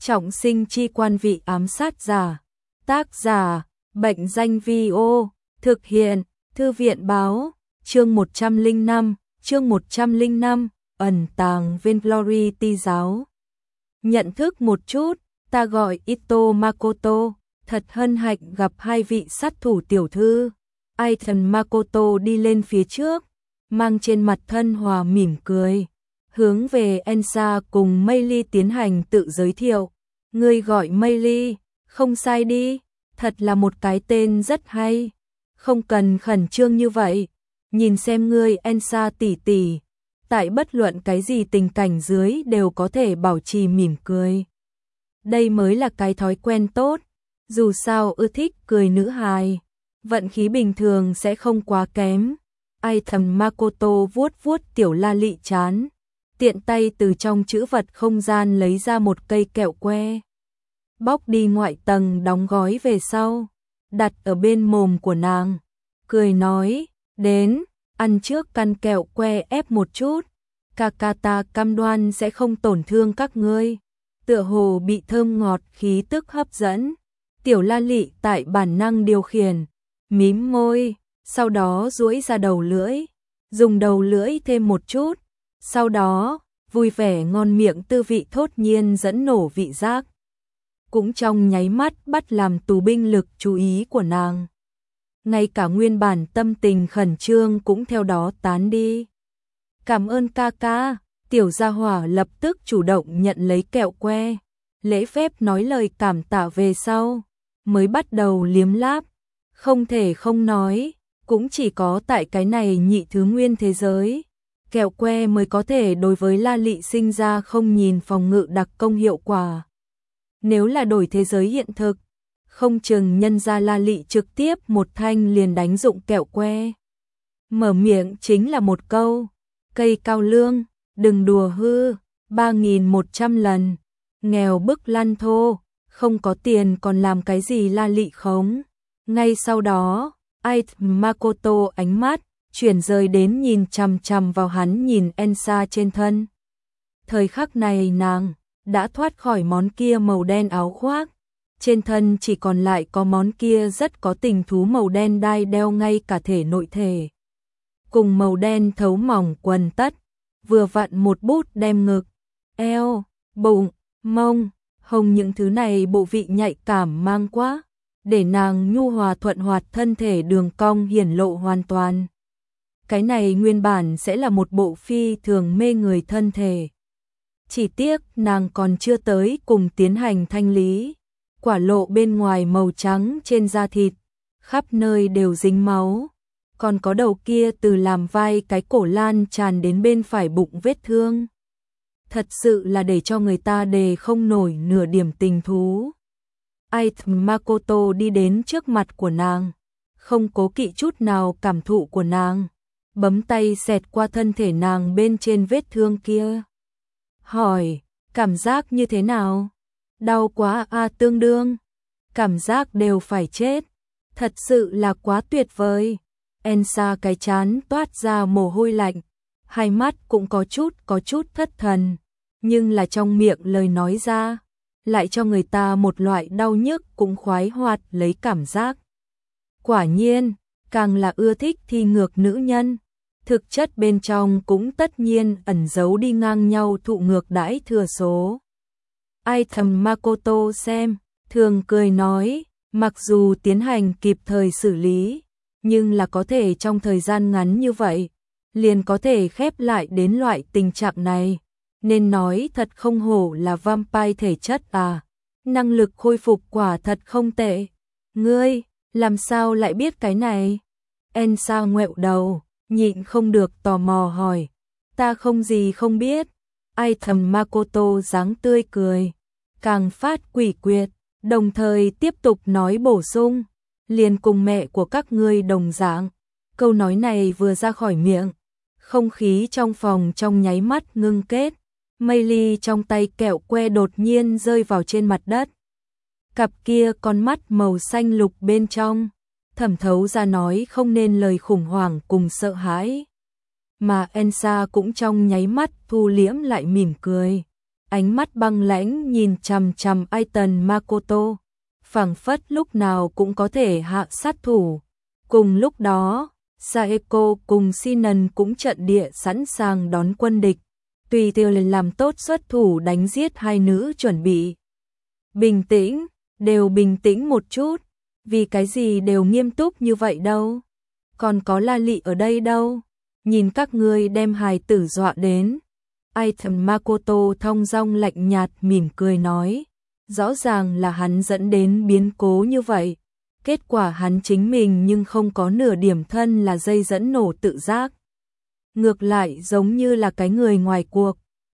Trọng sinh chi quan vị ám sát giả. Tác giả, Bệnh danh Vi-ô. Thực hiện, Thư viện báo. Chương 105, ẩn tàng viên Glory giáo. Nhận thức một chút, ta gọi Ito Makoto, thật hân hạnh gặp hai vị sát thủ tiểu thư. Aiton Makoto đi lên phía trước, mang trên mặt thân hòa mỉm cười, hướng về Ensa cùng Meili tiến hành tự giới thiệu. Ngươi gọi Meili, không sai đi, thật là một cái tên rất hay. Không cần khẩn trương như vậy, nhìn xem ngươi Ensa tỷ tỷ, tại bất luận cái gì tình cảnh dưới đều có thể bảo trì mỉm cười. Đây mới là cái thói quen tốt, dù sao ưa thích cười nữ hài, vận khí bình thường sẽ không quá kém. Aiton Makoto vuốt vuốt tiểu la lị chán, tiện tay từ trong trữ vật không gian lấy ra một cây kẹo que. Bóc đi ngoại tầng đóng gói về sau, đặt ở bên mồm của nàng, cười nói, đến, ăn trước căn kẹo que ép một chút, Kakata cam đoan sẽ không tổn thương các ngươi. Tựa hồ bị thơm ngọt khí tức hấp dẫn, tiểu la lị tại bản năng điều khiển, mím môi, sau đó duỗi ra đầu lưỡi, dùng đầu lưỡi thêm một chút, sau đó, vui vẻ ngon miệng tư vị thốt nhiên dẫn nổ vị giác. Cũng trong nháy mắt bắt làm tù binh lực chú ý của nàng. Ngay cả nguyên bản tâm tình khẩn trương cũng theo đó tán đi. Cảm ơn ca ca, tiểu gia hỏa lập tức chủ động nhận lấy kẹo que, lễ phép nói lời cảm tạ về sau, mới bắt đầu liếm láp. Không thể không nói, cũng chỉ có tại cái này nhị thứ nguyên thế giới, kẹo que mới có thể đối với la lị sinh ra không nhìn phòng ngự đặc công hiệu quả. Nếu là đổi thế giới hiện thực, không chừng nhân ra la lị trực tiếp một thanh liền đánh dụng kẹo que. Mở miệng chính là một câu, cây cao lương, đừng đùa hư, 3.100 lần, nghèo bức lăn thô, không có tiền còn làm cái gì la lị khống. Ngay sau đó, Aiton Makoto ánh mắt chuyển rời đến nhìn chằm chằm vào hắn nhìn Ensa trên thân. Thời khắc này nàng đã thoát khỏi món kia màu đen áo khoác, trên thân chỉ còn lại có món kia rất có tình thú màu đen đai đeo ngay cả thể nội thể. Cùng màu đen thấu mỏng quần tất, vừa vặn một bút đem ngực, eo, bụng, mông, hông những thứ này bộ vị nhạy cảm mang quá, để nàng nhu hòa thuận hoạt thân thể đường cong hiển lộ hoàn toàn. Cái này nguyên bản sẽ là một bộ phi thường mê người thân thể. Chỉ tiếc nàng còn chưa tới cùng tiến hành thanh lý, quả lộ bên ngoài màu trắng trên da thịt, khắp nơi đều dính máu, còn có đầu kia từ làm vai cái cổ lan tràn đến bên phải bụng vết thương. Thật sự là để cho người ta đề không nổi nửa điểm tình thú. Aiton Makoto đi đến trước mặt của nàng, không cố kỵ chút nào cảm thụ của nàng, bấm tay xẹt qua thân thể nàng bên trên vết thương kia. Hỏi, cảm giác như thế nào? Đau quá à, tương đương. Cảm giác đều phải chết. Thật sự là quá tuyệt vời. Ensa cái chán toát ra mồ hôi lạnh, hai mắt cũng có chút thất thần, nhưng là trong miệng lời nói ra, lại cho người ta một loại đau nhức cũng khoái hoạt lấy cảm giác. Quả nhiên, càng là ưa thích thi ngược nữ nhân, thực chất bên trong cũng tất nhiên ẩn giấu đi ngang nhau thụ ngược đãi thừa số. Aiton Makoto xem, thường cười nói, mặc dù tiến hành kịp thời xử lý, nhưng là có thể trong thời gian ngắn như vậy, liền có thể khép lại đến loại tình trạng này. Nên nói thật không hổ là vampire thể chất à, năng lực khôi phục quả thật không tệ. Ngươi, làm sao lại biết cái này? Ensa ngoẹo đầu, nhịn không được tò mò hỏi. Ta không gì không biết. Aiton Makoto dáng tươi cười, càng phát quỷ quyệt, đồng thời tiếp tục nói bổ sung, liền cùng mẹ của các ngươi đồng dạng. Câu nói này vừa ra khỏi miệng, không khí trong phòng trong nháy mắt ngưng kết. Meili trong tay kẹo que đột nhiên rơi vào trên mặt đất. Cặp kia con mắt màu xanh lục bên trong, thẩm thấu ra nói không nên lời khủng hoảng cùng sợ hãi. Mà Ensa cũng trong nháy mắt thu liễm lại mỉm cười. ánh mắt băng lãnh nhìn chằm chằm Aiton Makoto, phảng phất lúc nào cũng có thể hạ sát thủ. Cùng lúc đó, Saeko cùng Sinan cũng trận địa sẵn sàng đón quân địch, tùy theo lần làm tốt xuất thủ đánh giết hai nữ chuẩn bị. Bình tĩnh, đều bình tĩnh một chút, vì cái gì đều nghiêm túc như vậy đâu. Còn có La Lị ở đây đâu, nhìn các ngươi đem hài tử dọa đến. Aiton Makoto thong dong lạnh nhạt mỉm cười nói, rõ ràng là hắn dẫn đến biến cố như vậy. Kết quả hắn chính mình nhưng không có nửa điểm thân là dây dẫn nổ tự giác. Ngược lại giống như là cái người ngoài cuộc.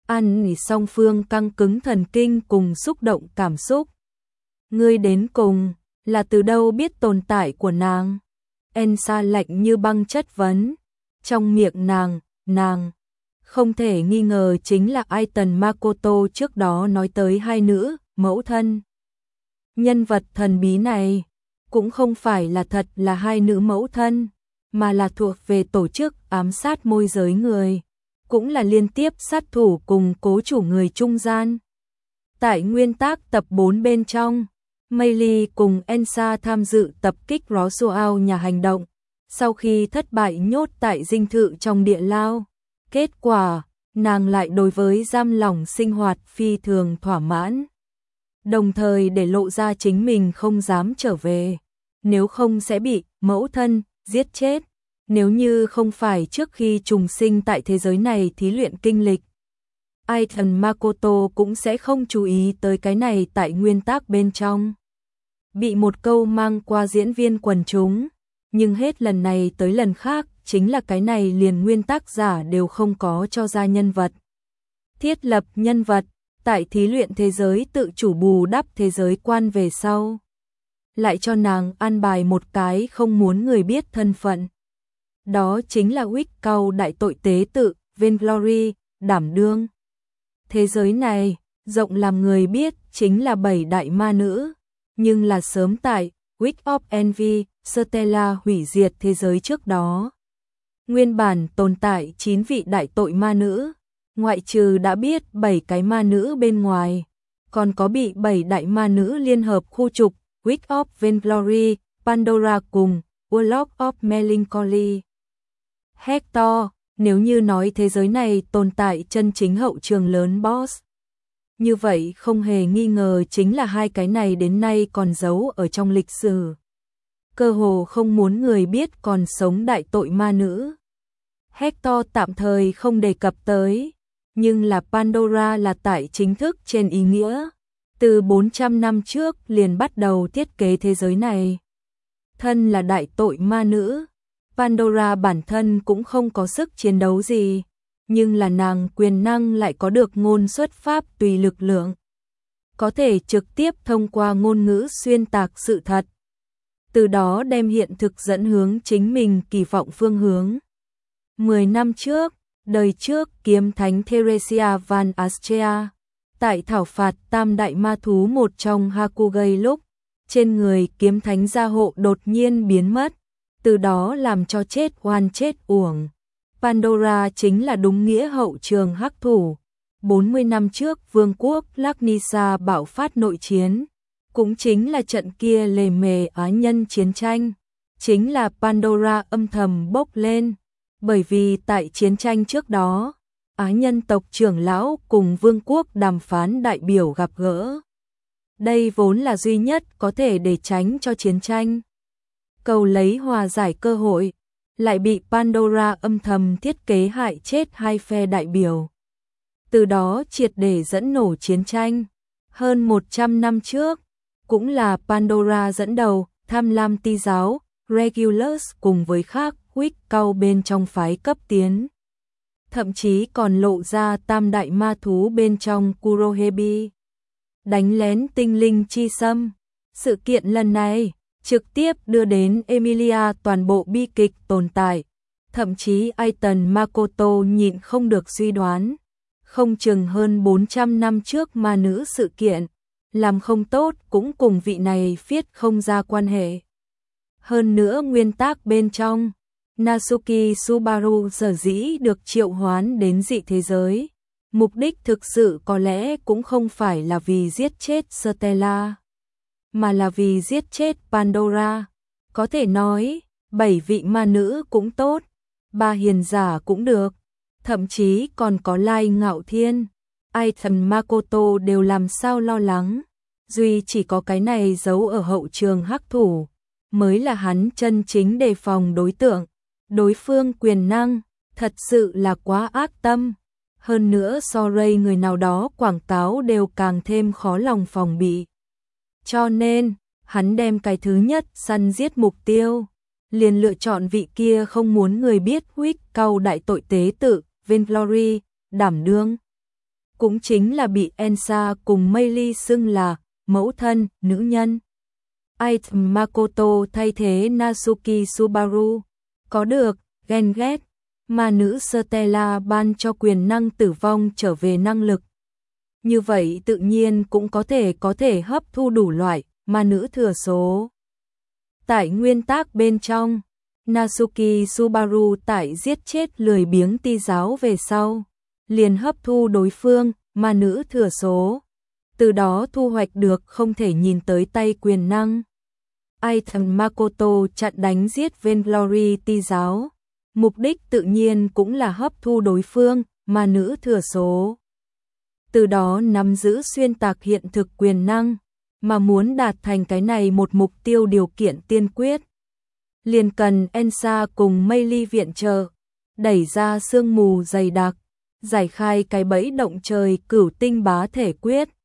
Ăn song phương căng cứng thần kinh cùng xúc động cảm xúc. Ngươi đến cùng, là từ đâu biết tồn tại của nàng? Ensa lạnh như băng chất vấn. Trong miệng nàng, không thể nghi ngờ chính là Aiton Makoto trước đó nói tới hai nữ, mẫu thân. Nhân vật thần bí này, cũng không phải là thật là hai nữ mẫu thân, mà là thuộc về tổ chức ám sát môi giới người, cũng là liên tiếp sát thủ cùng cố chủ người trung gian. Tại nguyên tác tập 4 bên trong, Meili cùng Ensa tham dự tập kích Roswell nhà hành động, sau khi thất bại nhốt tại dinh thự trong địa lao. Kết quả, nàng lại đối với giam lỏng sinh hoạt phi thường thỏa mãn. Đồng thời để lộ ra chính mình không dám trở về, nếu không sẽ bị mẫu thân giết chết, nếu như không phải trước khi trùng sinh tại thế giới này thí luyện kinh lịch. Aiton Makoto cũng sẽ không chú ý tới cái này tại nguyên tác bên trong. Bị một câu mang qua diễn viên quần chúng, nhưng hết lần này tới lần khác, chính là cái này liền nguyên tác giả đều không có cho ra nhân vật. Thiết lập nhân vật, tại thí luyện thế giới tự chủ bù đắp thế giới quan về sau. Lại cho nàng an bài một cái không muốn người biết thân phận. Đó chính là Wickau đại tội tế tự, Vainglory, đảm đương. Thế giới này, rộng làm người biết, chính là 7 đại ma nữ, nhưng là sớm tại Week of Envy, Stella hủy diệt thế giới trước đó. Nguyên bản tồn tại 9 vị đại tội ma nữ, ngoại trừ đã biết 7 cái ma nữ bên ngoài, còn có bị 7 đại ma nữ liên hợp khu trục, Week of Vainglory, Pandora cùng Warlock of Melancholy. Hector, nếu như nói thế giới này tồn tại chân chính hậu trường lớn boss, như vậy không hề nghi ngờ chính là hai cái này đến nay còn giấu ở trong lịch sử. Cơ hồ không muốn người biết còn sống đại tội ma nữ. Hector tạm thời không đề cập tới, nhưng là Pandora là tại chính thức trên ý nghĩa. Từ 400 năm trước liền bắt đầu thiết kế thế giới này. Thân là đại tội ma nữ, Pandora bản thân cũng không có sức chiến đấu gì, nhưng là nàng quyền năng lại có được ngôn xuất pháp tùy lực lượng. Có thể trực tiếp thông qua ngôn ngữ xuyên tạc sự thật. Từ đó đem hiện thực dẫn hướng chính mình kỳ vọng phương hướng. 10 năm trước, đời trước kiếm thánh Theresia Van Astrea, tại thảo phạt tam đại ma thú một trong Hakugei lúc, trên người kiếm thánh gia hộ đột nhiên biến mất, từ đó làm cho chết oan chết uổng. Pandora chính là đúng nghĩa hậu trường hắc thủ. 40 năm trước vương quốc Laknisa bạo phát nội chiến, cũng chính là trận kia lề mề á nhân chiến tranh, chính là Pandora âm thầm bốc lên, bởi vì tại chiến tranh trước đó, Á nhân tộc trưởng lão cùng vương quốc đàm phán đại biểu gặp gỡ. Đây vốn là duy nhất có thể để tránh cho chiến tranh. Cầu lấy hòa giải cơ hội, lại bị Pandora âm thầm thiết kế hại chết hai phe đại biểu. Từ đó triệt để dẫn nổ chiến tranh. Hơn 100 năm trước, cũng là Pandora dẫn đầu, tham lam ti giáo, Regulus cùng với khác Wickau bên trong phái cấp tiến. Thậm chí còn lộ ra tam đại ma thú bên trong Kurohebi. Đánh lén tinh linh chi xâm. Sự kiện lần này trực tiếp đưa đến Emilia toàn bộ bi kịch tồn tại. Thậm chí Aiton Makoto nhịn không được suy đoán. Không chừng hơn 400 năm trước ma nữ sự kiện, làm không tốt cũng cùng vị này viết không ra quan hệ. Hơn nữa nguyên tác bên trong, Natsuki Subaru sở dĩ được triệu hoán đến dị thế giới, Mục đích thực sự có lẽ cũng không phải là vì giết chết Stella, mà là vì giết chết Pandora. Có thể nói, 7 vị ma nữ cũng tốt, 3 hiền giả cũng được, thậm chí còn có Lai Ngạo Thiên, Aiton Makoto đều làm sao lo lắng. Duy chỉ có cái này giấu ở hậu trường hắc thủ, mới là hắn chân chính đề phòng đối tượng. Đối phương quyền năng, thật sự là quá ác tâm. Hơn nữa so Ray người nào đó quảng cáo đều càng thêm khó lòng phòng bị. Cho nên, hắn đem cái thứ nhất săn giết mục tiêu, liền lựa chọn vị kia không muốn người biết huyết cau đại tội tế tự, Vainglory, đảm đương. Cũng chính là bị Elsa cùng Meili xưng là mẫu thân, nữ nhân. Aiton Makoto thay thế Natsuki Subaru. Có được, ghen ghét, mà nữ Stella ban cho quyền năng tử vong trở về năng lực. Như vậy tự nhiên cũng có thể hấp thu đủ loại ma nữ thừa số. Tại nguyên tắc bên trong, Natsuki Subaru tại giết chết lười biếng ti giáo về sau, liền hấp thu đối phương ma nữ thừa số, từ đó thu hoạch được không thể nhìn tới tay quyền năng. Aiton Makoto chặn đánh giết Vainglory ti giáo, mục đích tự nhiên cũng là hấp thu đối phương ma nữ thừa số, từ đó nắm giữ xuyên tạc hiện thực quyền năng, mà muốn đạt thành cái này một mục tiêu điều kiện tiên quyết, liền cần Elsa cùng Meili viện trợ, đẩy ra sương mù dày đặc, giải khai cái bẫy động trời cửu tinh bá thể quyết.